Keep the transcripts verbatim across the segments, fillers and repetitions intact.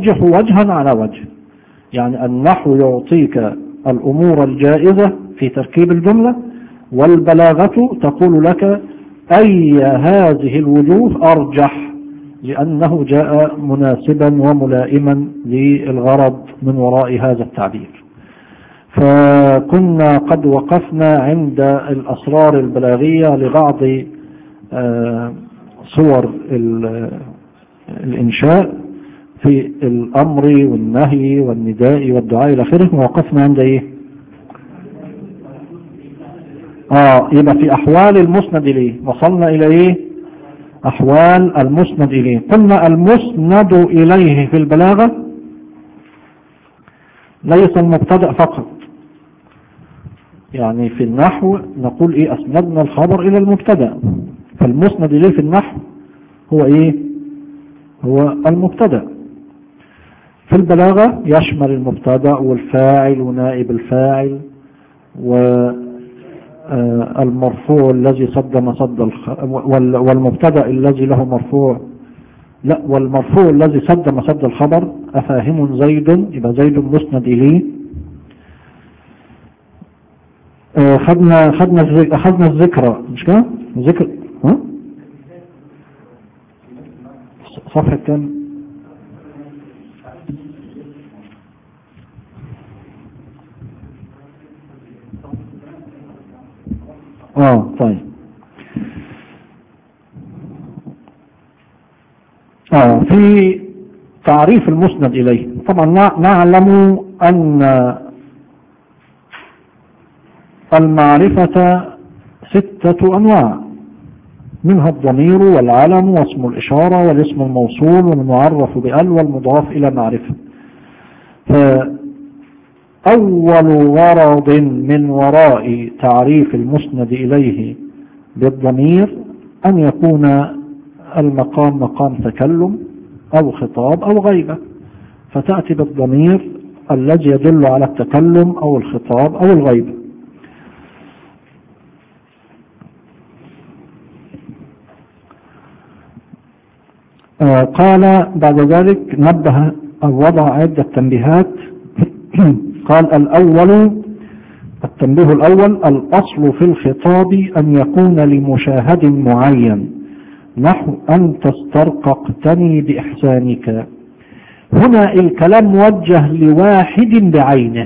يرجح وجها على وجه. يعني النحو يعطيك الأمور الجائزة في تركيب الجملة، والبلاغة تقول لك أي هذه الوجوه أرجح، لأنه جاء مناسبا وملائما للغرض من وراء هذا التعبير. فكنا قد وقفنا عند الأسرار البلاغية لبعض صور الإنشاء في الأمر والنهي والنداء والدعاء إلى آخره. ووقفنا عند إيه؟ آه يبقى في أحوال المسند إليه. وصلنا إلى إيه؟ أحوال المسند إليه. قلنا المسند إليه في البلاغة ليس المبتدأ فقط. يعني في النحو نقول إيه؟ أسندنا الخبر إلى المبتدأ. فالمسند إليه في النحو هو إيه؟ هو المبتدأ. في البلاغة يشمل المبتدأ والفاعل ونائب الفاعل والمرفوع الذي صد مصد والمبتدأ الذي له مرفوع لا والمرفوع الذي صد مصد الخبر. أفاهم زيد؟ يبقى زيد مسند إليه. خدنا خدنا أخذنا الذكرى مش كده؟ ذكر ها؟ صفحة كام؟ اه طيب. اه في تعريف المسند إليه. طبعا نعلم أن المعرفة ستة أنواع، منها الضمير والعلم واسم الإشارة والاسم الموصول والمعرف بأل والمضاف إلى معرفة. فأول غرض من وراء تعريف المسند إليه بالضمير أن يكون المقام مقام تكلم أو خطاب أو غيبة، فتأتي بالضمير الذي يدل على التكلم أو الخطاب أو الغيبة. آه قال بعد ذلك نبه أو وضع عدة تنبيهات. قال الأول التنبيه الأول: الأصل في الخطاب أن يكون لمشاهد معين، نحو أن تسترققتني بإحسانك. هنا الكلام موجه لواحد بعينه،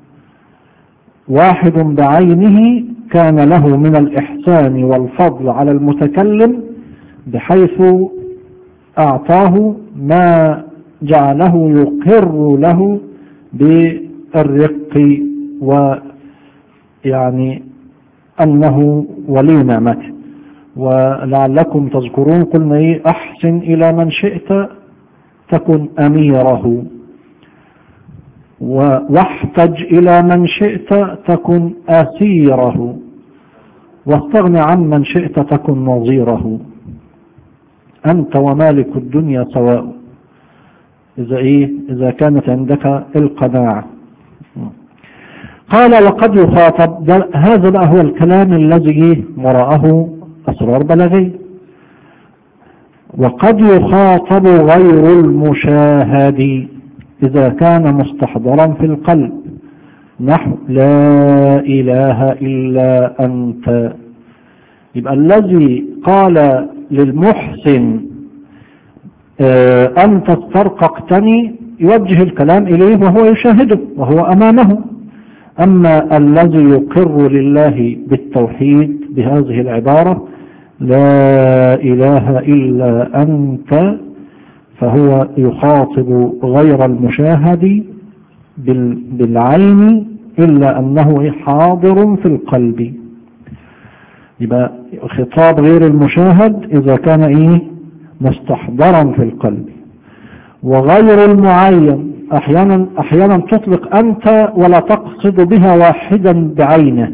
واحد بعينه كان له من الإحسان والفضل على المتكلم بحيث أعطاه ما جعله يقر له بالرق ويعني أنه ولي نعمته. ولعلكم تذكرون قلنا إيه؟ أحسن إلى من شئت تكن أميره، واحتج إلى من شئت تكن أسيره، واستغني عن من شئت تكن نظيره. أنت ومالك الدنيا سواء، إذا إيه؟ إذا كانت عندك القناعة. قال وقد يخاطب، هذا بقى هو الكلام الذي وراءه أسرار بلاغية. وقد يخاطب غير المشاهد إذا كان مستحضرا في القلب، نحو لا إله إلا أنت. يبقى الذي قال للمحسن أنت استرققتني يوجه الكلام إليه وهو يشاهده وهو أمامه. أما الذي يقر لله بالتوحيد بهذه العبارة لا إله إلا أنت، فهو يخاطب غير المشاهد بالعين إلا أنه حاضر في القلب. يبقى خطاب غير المشاهد إذا كان إيه؟ مستحضرا في القلب. وغير المعين أحيانا أحيانا تطلق أنت ولا تقصد بها واحدا بعينه.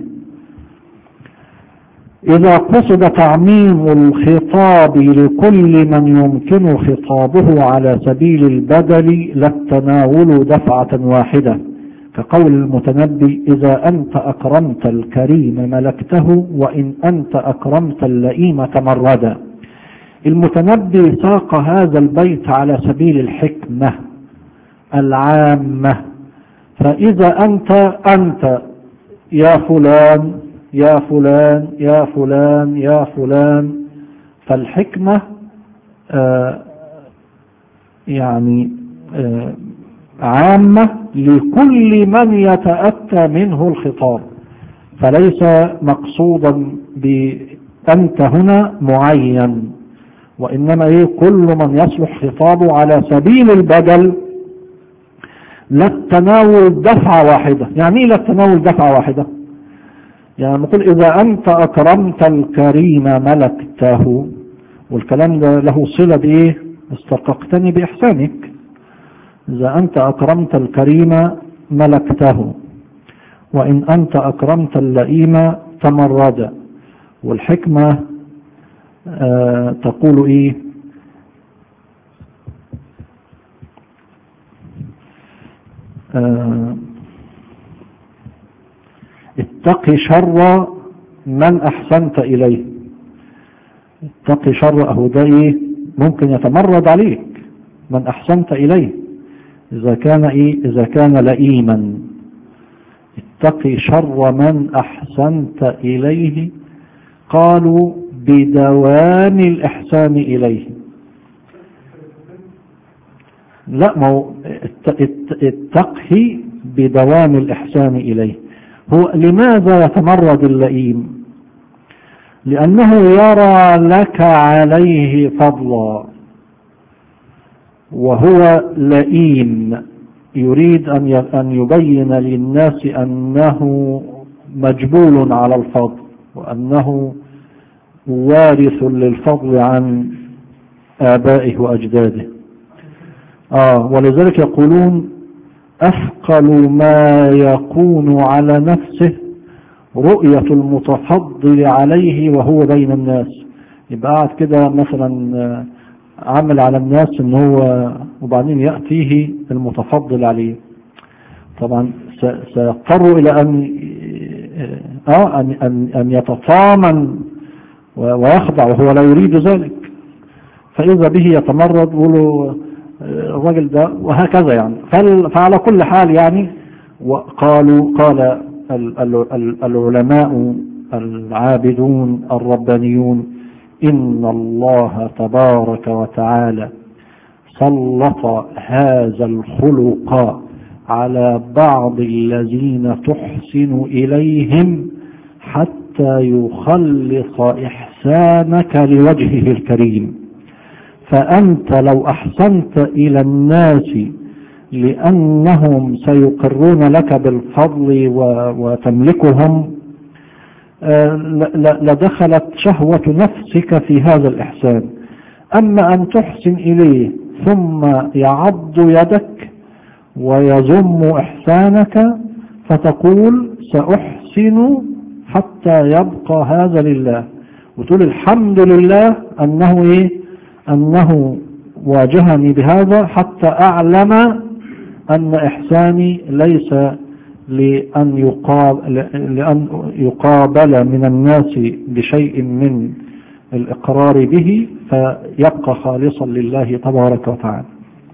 إذا قصد تعميم الخطاب لكل من يمكن خطابه على سبيل البدل لا التناول دفعة واحدة، كقول المتنبي إذا أنت أكرمت الكريم ملكته وإن أنت أكرمت اللئيم تمردا. المتنبي ساق هذا البيت على سبيل الحكمة، العامة. فإذا أنت أنت يا فلان يا فلان يا فلان يا فلان، فالحكمة آه يعني آه عامة لكل من يتأتى منه الخطاب، فليس مقصودا بأنت هنا معين، وإنما إيه كل من يصلح خطابه على سبيل البدل، لا التناول دفعة واحدة. يعني إيه لا التناول دفعة واحدة؟ يعني نقول إذا أنت أكرمت الكريم ملكته، والكلام ده له صلة بإيه؟ استرققتني بإحسانك. إذا أنت أكرمت الكريم ملكته، وإن أنت أكرمت اللئيم تمرد. والحكمة آه تقول إيه؟ آه اتقي شر من أحسنت إليه. اتقي شر أهو ده إيه؟ ممكن يتمرد عليك من أحسنت إليه إذا كان إيه؟ إذا كان لئيما. اتقي شر من أحسنت إليه، قالوا بدوام الإحسان إليه. لا، ما هو اتقي بدوام الإحسان إليه. هو لماذا يتمرد اللئيم؟ لأنه يرى لك عليه فضلا، وهو لئيم يريد أن يبين للناس أنه مجبول على الفضل، وأنه وارث للفضل عن آبائه وأجداده. آه ولذلك يقولون أثقل ما يكون على نفسه رؤية المتفضل عليه وهو بين الناس. يبقى قاعد كده مثلا عمل على الناس ان هو، وبعدين يأتيه المتفضل عليه، طبعا سيضطر الى ان اه ان ان, أن يتطامن ويخضع، وهو لا يريد ذلك، فاذا به يتمرد وله الراجل ده، وهكذا يعني. فعلى كل حال يعني، وقالوا قال العلماء العابدون الربانيون إن الله تبارك وتعالى سلط هذا الخلق على بعض الذين تحسن إليهم حتى يخلص إحسانك لوجهه الكريم. فأنت لو أحسنت إلى الناس لأنهم سيقرون لك بالفضل وتملكهم، لدخلت شهوة نفسك في هذا الإحسان. أما أن تحسن إليه ثم يعض يدك ويذم إحسانك، فتقول سأحسن حتى يبقى هذا لله، وتقول الحمد لله أنه إيه؟ أنه واجهني بهذا حتى أعلم أن إحساني ليس لأن يقابل, لأن يقابل من الناس بشيء من الإقرار به، فيبقى خالصا لله تبارك وتعالى.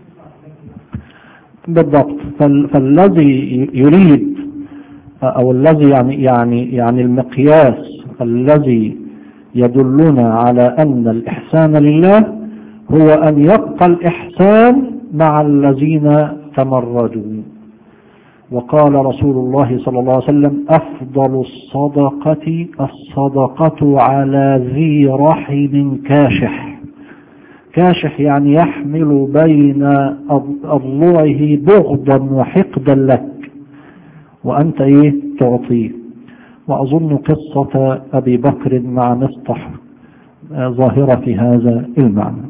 بالضبط. فالذي يريد أو الذي يعني يعني يعني المقياس الذي يدلنا على أن الإحسان لله هو أن يبقى الإحسان مع الذين تمردوا. وقال رسول الله صلى الله عليه وسلم أفضل الصدقة الصدقة على ذي رحم كاشح. كاشح يعني يحمل بين أضلعه بغضا وحقدا لك، وأنت إيه تعطيه. وأظن قصة أبي بكر مع مصطح ظاهرة في هذا المعنى.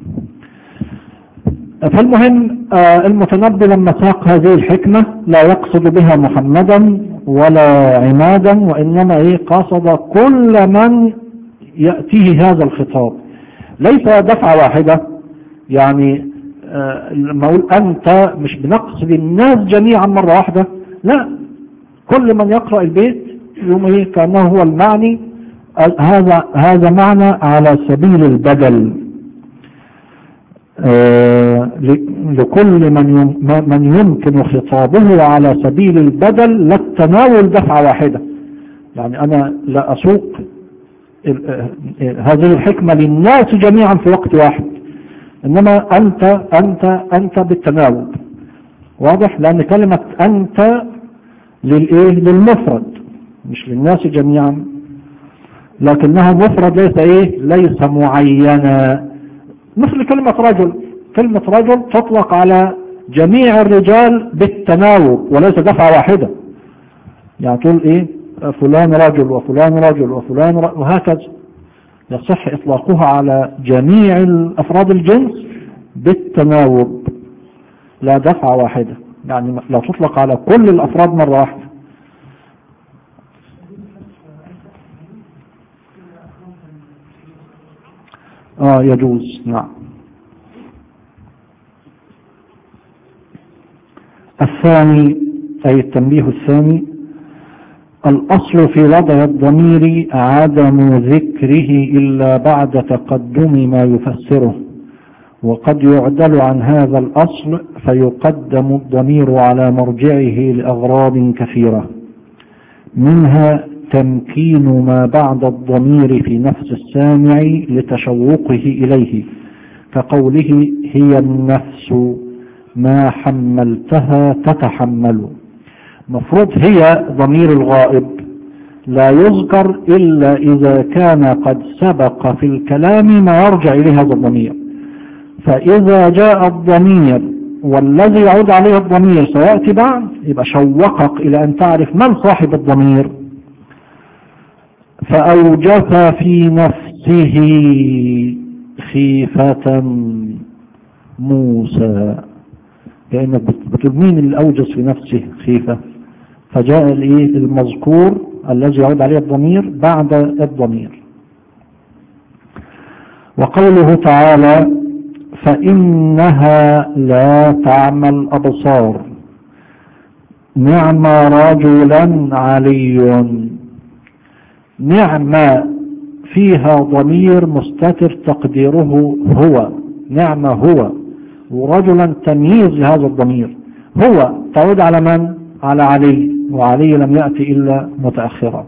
فالمهم المتنبي لما ساق هذه الحكمة لا يقصد بها محمدا ولا عمادا، وإنما إيه قصد كل من يأتيه هذا الخطاب، ليس دفعة واحدة. يعني لما أقول أنت مش بنقصد الناس جميعا مرة واحدة، لا، كل من يقرأ البيت يوم إيه كأنه هو المعني. هذا هذا معنى على سبيل البدل. آه لكل من من يمكن خطابه على سبيل البدل لا التناول دفعة واحدة. يعني أنا لا أسوق هذه الحكمة للناس جميعا في وقت واحد، إنما أنت أنت أنت بالتناول. واضح؟ لأن كلمة أنت للإيه؟ للمفرد مش للناس جميعا، لكنها مفرد ليس إيه؟ ليس معينا. مثل كلمة رجل، كلمة رجل تطلق على جميع الرجال بالتناوب وليس دفعة واحدة. يعني تقول إيه؟ فلان رجل وفلان رجل وفلان رجل وهكذا. يصح إطلاقها على جميع الأفراد الجنس بالتناوب لا دفعة واحدة، يعني لا تطلق على كل الأفراد مرة واحدة. آه يجوز، نعم. الثاني أي التنبيه الثاني: الأصل في وضع الضمير عدم ذكره إلا بعد تقدم ما يفسره، وقد يعدل عن هذا الأصل فيقدم الضمير على مرجعه لأغراض كثيرة، منها تمكين ما بعد الضمير في نفس السامع لتشوقه إليه، كقوله هي النفس ما حملتها تتحمل. مفروض هي ضمير الغائب لا يذكر إلا إذا كان قد سبق في الكلام ما يرجع إليه هذا الضمير. فإذا جاء الضمير والذي يعود عليه الضمير سيأتي بعد، يبقى شوقك إلى أن تعرف من صاحب الضمير. فأوجف في نفسه خيفة موسى، لأنك بتقول مين اللي أوجس في نفسه خيفة، فجاء المذكور الذي يعود عليه الضمير بعد الضمير. وقوله تعالى فإنها لا تعمى الأبصار نعم رجلا علي، نعم فيها ضمير مستتر تقديره هو، نعم هو، ورجلا تمييز لهذا الضمير. هو تعود على من؟ على علي، وعلي لم يأتي إلا متأخرا.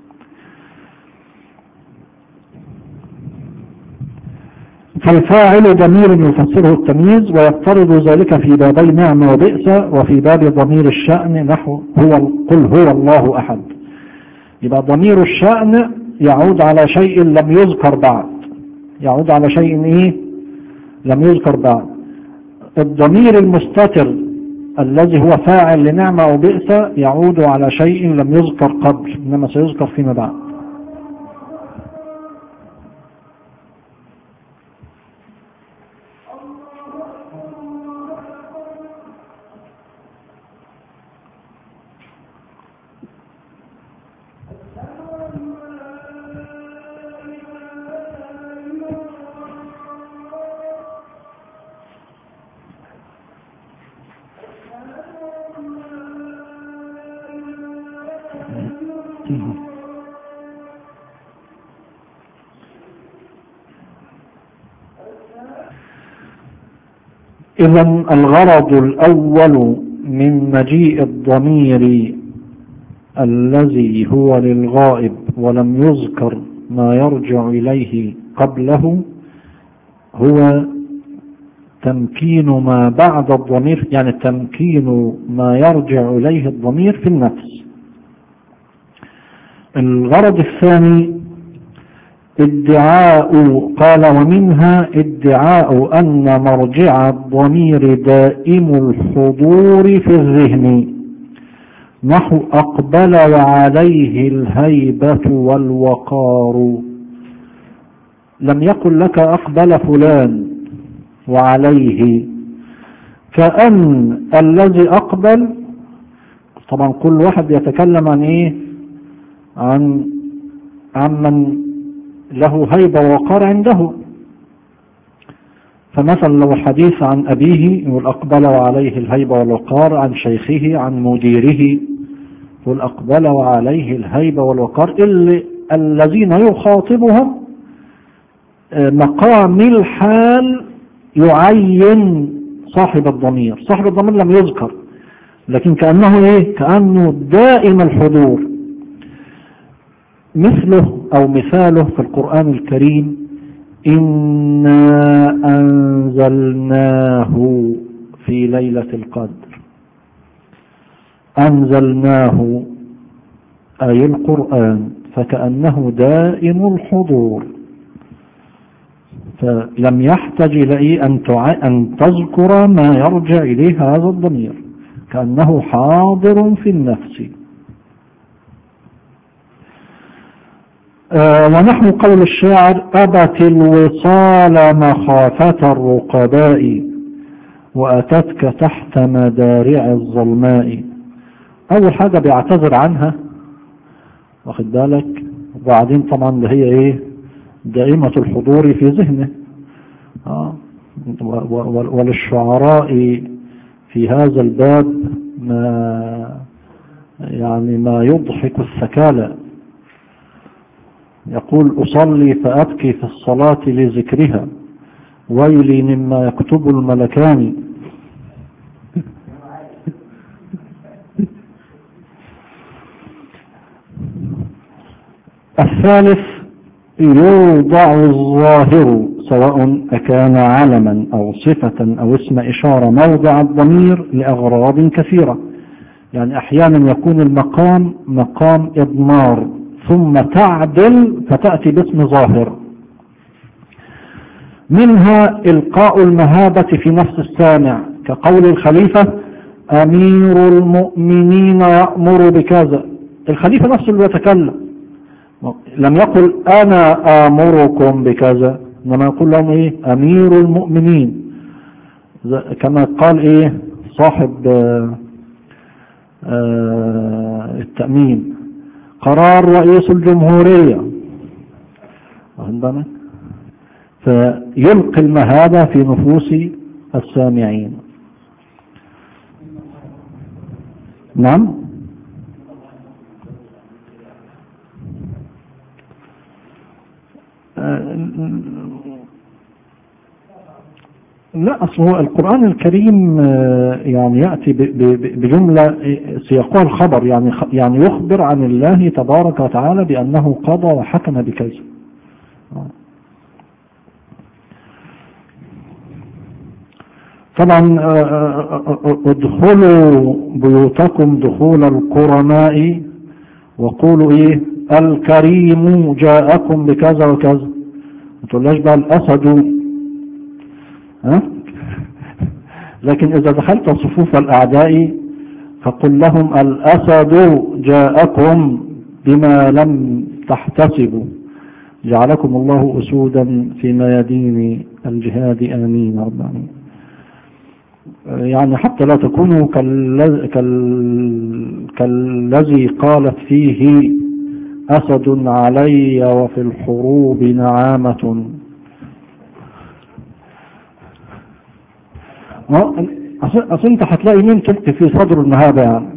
فالفاعل ضمير يفسره التمييز، ويفترض ذلك في بابي نعم وبئس، وفي باب ضمير الشأن نحو هو قل هو الله أحد. يبقى ضمير الشأن يعود على شيء لم يذكر بعد، يعود على شيء إيه؟ لم يذكر بعد. الضمير المستتر الذي هو فاعل لنعمة أو بئس يعود على شيء لم يذكر قبل، إنما سيذكر فيما بعد. إذن الغرض الأول من مجيء الضمير الذي هو للغائب ولم يذكر ما يرجع إليه قبله هو تمكين ما بعد الضمير، يعني تمكين ما يرجع إليه الضمير في النفس. الغرض الثاني ادعاء، قال ومنها ادعاء أن مرجع الضمير دائم الحضور في الذهن، نحو أقبل وعليه الهيبة والوقار. لم يقل لك أقبل فلان وعليه، كأن الذي أقبل، طبعا كل واحد يتكلم عن إيه؟ عن عمن له هيبة ووقار عنده. فمثلا لو الحديث عن أبيه يقول أقبل وعليه الهيبة والوقار، عن شيخه عن مديره يقول أقبل وعليه الهيبة والوقار، اللي الذين يخاطبهم مقام الحال يعين صاحب الضمير. صاحب الضمير لم يذكر، لكن كأنه إيه؟ كأنه دائم الحضور. مثله أو مثاله في القرآن الكريم: إنا أنزلناه في ليلة القدر. أنزلناه أي القرآن، فكأنه دائم الحضور، فلم يحتاج إلى أن أن تذكر ما يرجع إليه هذا الضمير، كأنه حاضر في النفس. آه ونحو قول الشاعر: أبت الوصال مخافة الرقباء وأتتك تحت مدارع الظلماء. أول حاجة بيعتذر عنها، واخد بالك، وبعدين طبعا اللي هي إيه؟ دائمة الحضور في ذهنه. آه وللشعراء في هذا الباب ما يعني ما يضحك الثكالى. يقول: أصلي فأبكي في الصلاة لذكرها، ويلي مما يكتب الملكان. الثالث: يوضع الظاهر سواء أكان علما أو صفة أو اسم إشارة موضع الضمير لأغراض كثيرة. يعني أحيانا يكون المقام مقام إضمار ثم تعدل فتأتي باسم ظاهر. منها إلقاء المهابة في نفس السامع، كقول الخليفة: أمير المؤمنين يأمر بكذا. الخليفة نفسه اللي يتكلم، لم يقل أنا آمركم بكذا، إنما يقول لهم إيه؟ أمير المؤمنين، كما قال إيه صاحب آآ آآ التأمين: قرار رئيس الجمهورية. فيلقي المهابة في نفوس السامعين. نعم. لا، أصل هو القرآن الكريم يعني يأتي بجملة سياقها الخبر، يعني يعني يخبر عن الله تبارك وتعالى بأنه قضى وحكم بكذا. طبعا ادخلوا بيوتكم دخول الكرماء وقولوا ايه؟ الكريم جاءكم بكذا وكذا. ما تقولش بقى الاسد، ها؟ لكن اذا دخلت صفوف الاعداء فقل لهم الاسد جاءكم بما لم تحتسبوا، جعلكم الله اسودا في ميادين الجهاد، امين رب العالمين. يعني حتى لا تكونوا كالذي, كالذي قالت فيه أسد علي وفي الحروب نعامة. أصل أنت هتلاقي مين تكتب في صدر المهابة يعني.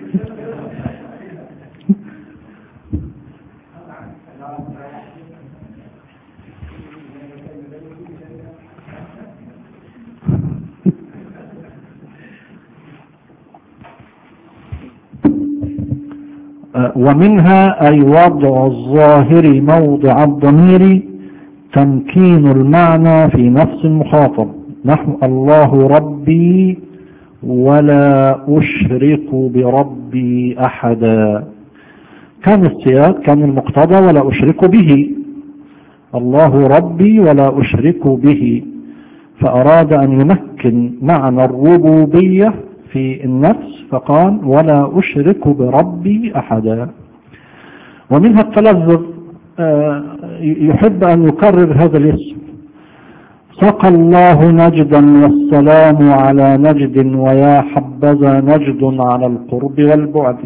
ومنها أي وضع الظاهر موضع الضمير تمكين المعنى في نفس المخاطب، نحو الله ربي ولا أشرك بربي أحدا. كان السياق كان المقتضى ولا أشرك به، الله ربي ولا أشرك به، فأراد أن يمكن معنى الربوبية في النفس فقال ولا أشرك بربي أحدا. ومنها التلذذ، يحب أن يكرر هذا الاسم: سقى الله نجدا والسلام على نجد ويا حبذا نجد على القرب والبعد.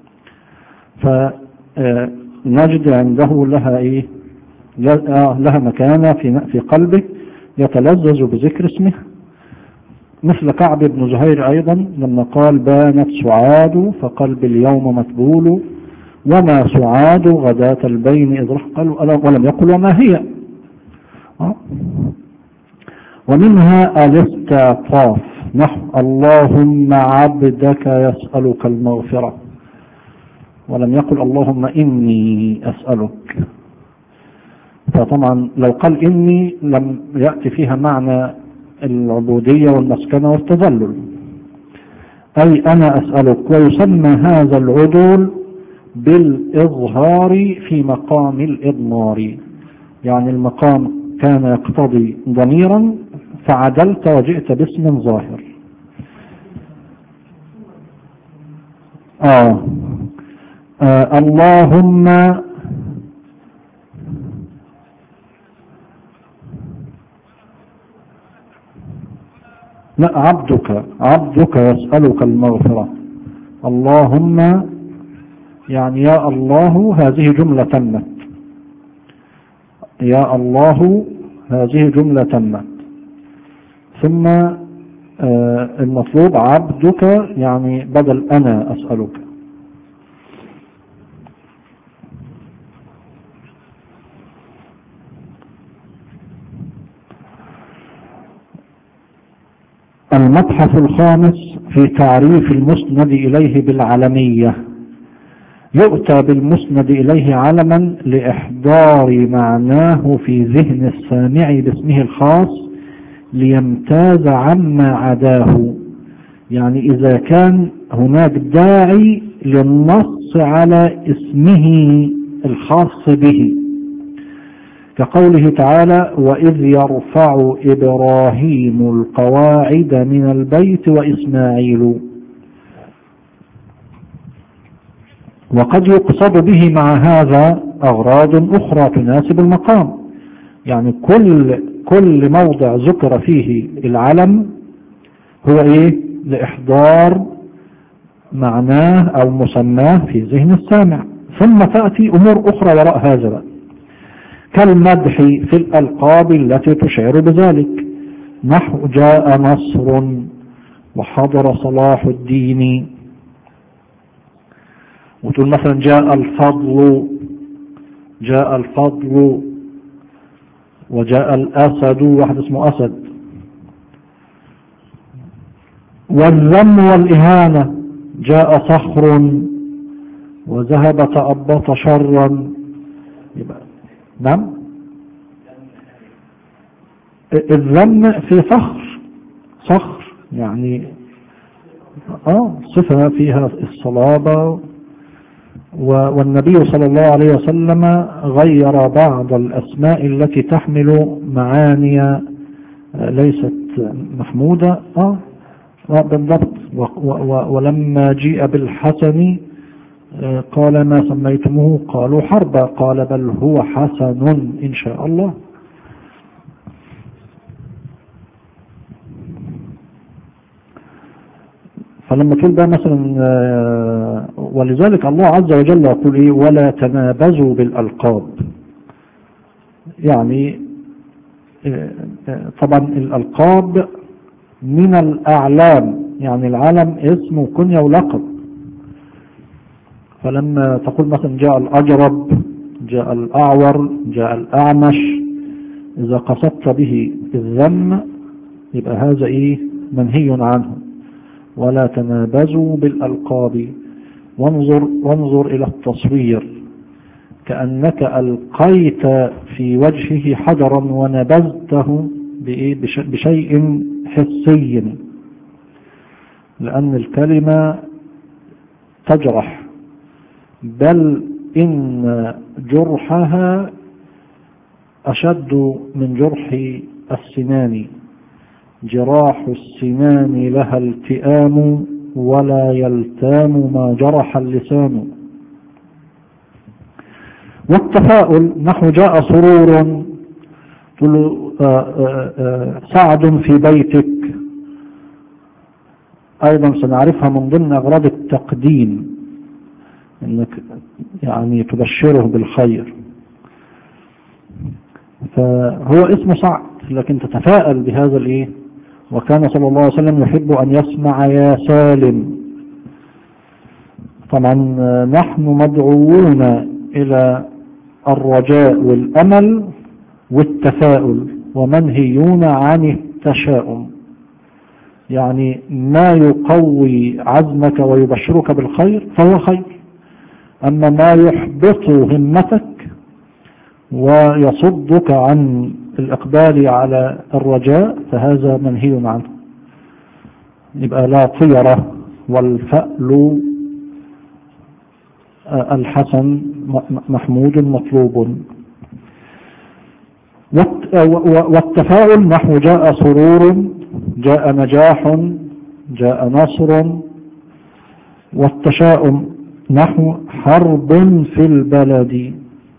فنجد عنده لها إيه؟ لها مكانة في قلبه يتلذذ بذكر اسمه، مثل كعب بن زهير أيضا لما قال بانت سعاد فقلب اليوم متبول وما سعاد غداة البين إذ رحق، ولم يقل وما هي. ومنها الاستعطاف نحو اللهم عبدك يسألك المغفرة، ولم يقل اللهم إني أسألك. فطبعا لو قال إني لم يأتي فيها معنى العبودية والمسكنة والتذلل، أي أنا أسألك. ويسمى هذا العدول بالإظهار في مقام الإضمار، يعني المقام كان يقتضي ضميرا فعدلت وجئت باسم ظاهر. آه. آه اللهم لا عبدك عبدك يسألك المغفرة. اللهم يعني يا الله هذه جملة تمت، يا الله هذه جملة تمت. ثم آه المطلوب عبدك يعني بدل أنا أسألك. المبحث الخامس في تعريف المسند إليه بالعلمية. يؤتى بالمسند إليه علما لإحضار معناه في ذهن السامع باسمه الخاص ليمتاز عما عداه، يعني إذا كان هناك داعي للنص على اسمه الخاص به، كقوله تعالى وإذ يرفع إبراهيم القواعد من البيت وإسماعيل. وقد يقصد به مع هذا أغراض أخرى تناسب المقام، يعني كل كل موضع ذكر فيه العلم هو إيه؟ لإحضار معناه أو مسماه في ذهن السامع. ثم تأتي أمور أخرى وراء هذا بقى، كالمدح في الألقاب التي تشعر بذلك، نحو جاء نصر وحضر صلاح الدين، وتقول مثلا جاء الفضل جاء الفضل وجاء الأسد، واحد اسمه أسد. والذم والإهانة، جاء صخر وذهب تأبط شرا. يبقى نعم الذم في صخر صخر يعني اه صفة فيها الصلابة. والنبي صلى الله عليه وسلم غير بعض الأسماء التي تحمل معاني ليست محمودة اه, آه بالضبط. ولما جيء بالحسن قال ما سميتموه؟ قالوا حربا، قال بل هو حسن إن شاء الله. فلما تقول بقى مثلا ولذلك الله عز وجل يقول ايه ولا تنابزوا بالألقاب، يعني طبعا الألقاب من الأعلام، يعني العلم اسم وكنية ولقب. فلما تقول مثلا جاء الأجرب، جاء الأعور، جاء الأعمش، إذا قصدت به الذم يبقى هذا إيه منهي عنه. ولا تنابزوا بالألقاب. وانظر, وانظر إلى التصوير كأنك ألقيت في وجهه حجرا ونبذته بشيء حسي، لأن الكلمة تجرح، بل إن جرحها أشد من جرح السنان. جراح السنان لها التئام ولا يلتام ما جرح اللسان. والتفاؤل نحو جاء سرور، سعد في بيتك، أيضا سنعرفها من ضمن أغراض التقديم، انك يعني تبشره بالخير. فهو اسم سعد لكن تتفائل بهذا الايه. وكان صلى الله عليه وسلم يحب ان يسمع يا سالم. طبعا نحن مدعوون الى الرجاء والامل والتفاؤل، ومنهيون عن التشاؤم، يعني ما يقوي عزمك ويبشرك بالخير فهو خير، أما ما يحبط همتك ويصدك عن الإقبال على الرجاء فهذا منهي عنه. يبقى لا طيرة، والفأل الحسن محمود مطلوب. والتفاؤل نحو جاء سرور، جاء نجاح، جاء نصر. والتشاؤم نحو حرب في البلد.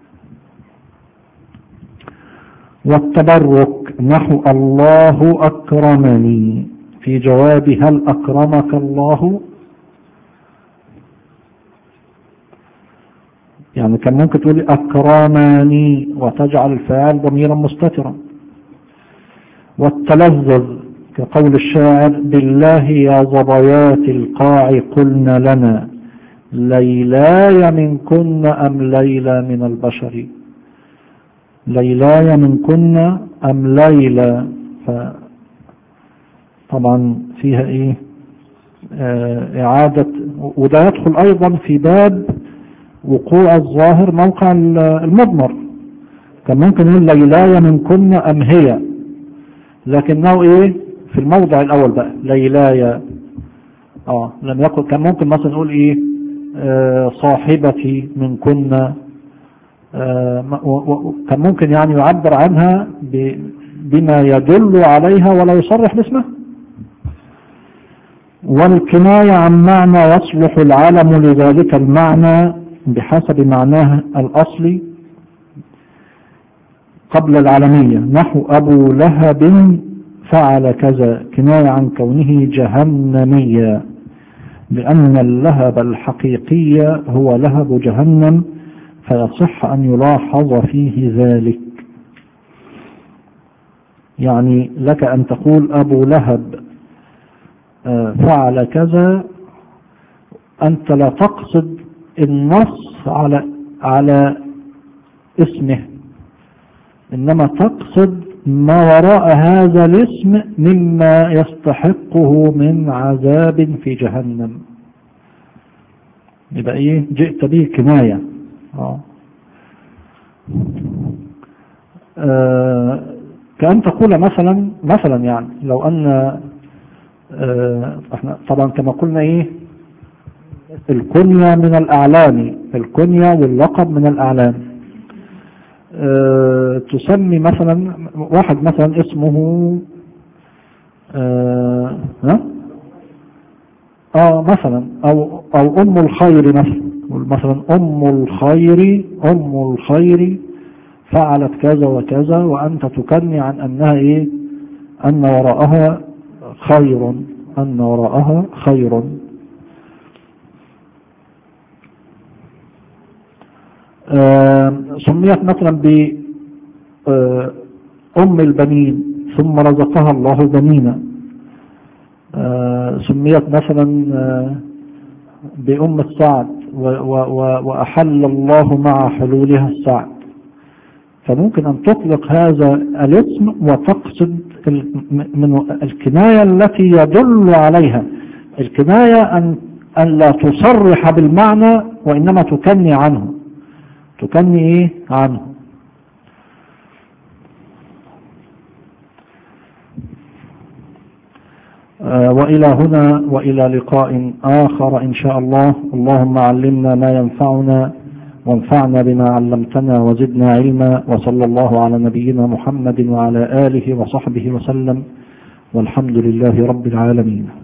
والتبرك نحو الله أكرمني، في جواب هل أكرمك الله، يعني كان ممكن تقول أكرمني وتجعل الفاعل ضميرا مستترا. والتلذذ كقول الشاعر بالله يا ظبيات القاع قلنا لنا ليلاي منكن أم ليلى من البشر، ليلاي منكن أم ليلى، طبعا فيها ايه آه إعادة، وده يدخل أيضا في باب وقوع الظاهر موقع المضمر. كان ممكن يقول ليلاي منكن أم هي، لكنه ايه في الموضع الأول بقى ليلاي، اه لم يكن. كان ممكن مثلا نقول ايه آه صاحبتي منكن، آه كان ممكن يعني يعبر عنها بما يدل عليها ولا يصرح باسمها. والكناية عن معنى يصلح العالم لذلك المعنى بحسب معناه الأصلي قبل العالمية، نحو أبو لهب فعل كذا، كناية عن كونه جهنميا، لأن اللهب الحقيقي هو لهب جهنم، فيصح أن يلاحظ فيه ذلك. يعني لك أن تقول أبو لهب فعل كذا، أنت لا تقصد النص على على اسمه، إنما تقصد ما وراء هذا الاسم مما يستحقه من عذاب في جهنم. يبقى ايه جئت به كناية. آه. آه كأن تقول مثلا مثلا يعني لو أن آه احنا طبعا كما قلنا ايه الكنية من الأعلام، الكنية واللقب من الأعلام. أه تسمي مثلا واحد مثلا اسمه أه ها اه مثلا او او ام الخير مثلا، مثلا ام الخير ام الخير فعلت كذا وكذا، وانت تكني عن انها ايه ان وراءها خير، ان وراءها خير. آه سميت مثلا بأم البنين ثم رزقها الله بنينا. آه سميت مثلا آه بأم السعد وأحل الله مع حلولها السعد. فممكن أن تطلق هذا الاسم وتقصد من الكناية التي يدل عليها. الكناية أن, أن لا تصرح بالمعنى وإنما تكني عنه، تكني ايه عنه. آه وإلى هنا وإلى لقاء آخر إن شاء الله. اللهم علمنا ما ينفعنا وانفعنا بما علمتنا وزدنا علما، وصلى الله على نبينا محمد وعلى آله وصحبه وسلم، والحمد لله رب العالمين.